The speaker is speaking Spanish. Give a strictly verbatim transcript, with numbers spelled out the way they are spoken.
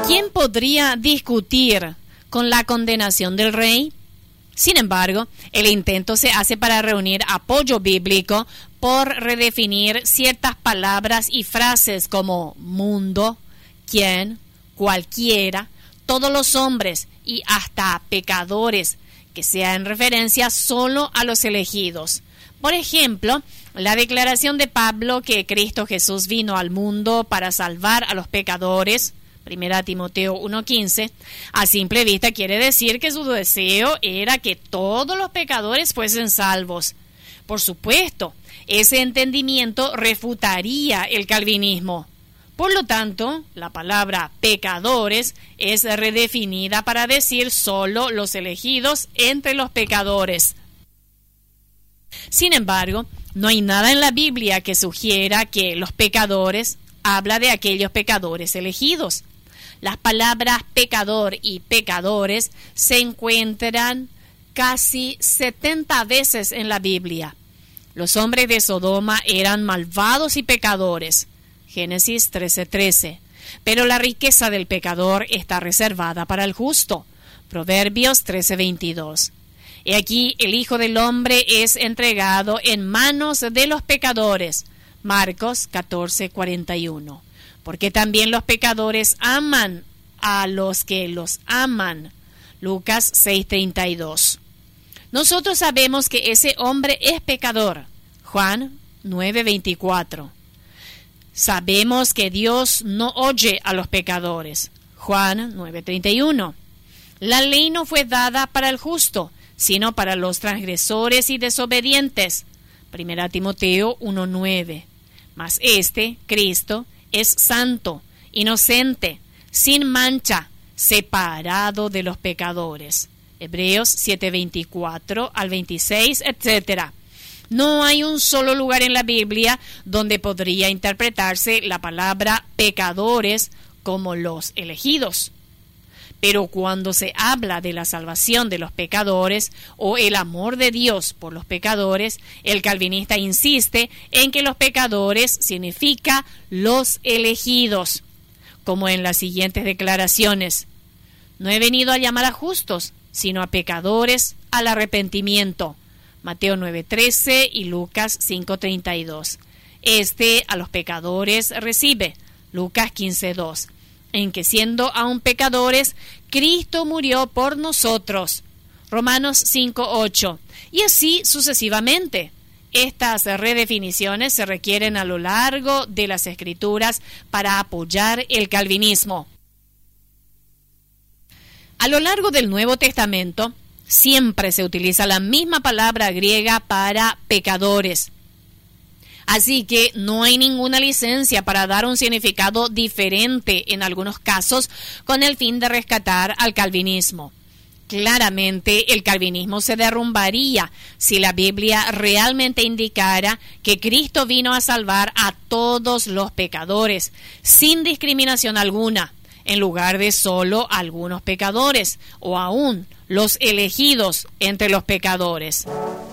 ¿Quién podría discutir con la condenación del rey? Sin embargo, el intento se hace para reunir apoyo bíblico por redefinir ciertas palabras y frases como mundo, quién, cualquiera, todos los hombres y hasta pecadores, que sea en referencia solo a los elegidos. Por ejemplo, la declaración de Pablo que Cristo Jesús vino al mundo para salvar a los pecadores, Primera Timoteo uno quince, a simple vista quiere decir que su deseo era que todos los pecadores fuesen salvos. Por supuesto, ese entendimiento refutaría el calvinismo. Por lo tanto, la palabra pecadores es redefinida para decir solo los elegidos entre los pecadores. Sin embargo, no hay nada en la Biblia que sugiera que los pecadores habla de aquellos pecadores elegidos. Las palabras pecador y pecadores se encuentran casi setenta veces en la Biblia. Los hombres de Sodoma eran malvados y pecadores. Génesis trece trece. Pero la riqueza del pecador está reservada para el justo. Proverbios trece veintidós. Y aquí el Hijo del Hombre es entregado en manos de los pecadores. Marcos catorce cuarenta y uno. Porque también los pecadores aman a los que los aman. Lucas seis treinta y dos. Nosotros sabemos que ese hombre es pecador. Juan nueve veinticuatro. Sabemos que Dios no oye a los pecadores. Juan nueve treinta y uno. La ley no fue dada para el justo, sino para los transgresores y desobedientes. Primera Timoteo uno nueve. Mas este, Cristo, es santo, inocente, sin mancha, separado de los pecadores. Hebreos siete veinticuatro al veintiséis, etcétera. No hay un solo lugar en la Biblia donde podría interpretarse la palabra pecadores como los elegidos. Pero cuando se habla de la salvación de los pecadores o el amor de Dios por los pecadores, el calvinista insiste en que los pecadores significa los elegidos, como en las siguientes declaraciones. No he venido a llamar a justos, sino a pecadores al arrepentimiento. Mateo nueve trece y Lucas cinco treinta y dos. Este a los pecadores recibe. Lucas quince dos. En que siendo aún pecadores, Cristo murió por nosotros. Romanos cinco ocho. Y así sucesivamente. Estas redefiniciones se requieren a lo largo de las Escrituras para apoyar el calvinismo. A lo largo del Nuevo Testamento, siempre se utiliza la misma palabra griega para pecadores. Así que no hay ninguna licencia para dar un significado diferente en algunos casos con el fin de rescatar al calvinismo. Claramente el calvinismo se derrumbaría si la Biblia realmente indicara que Cristo vino a salvar a todos los pecadores, sin discriminación alguna, en lugar de solo algunos pecadores, o aún los elegidos entre los pecadores.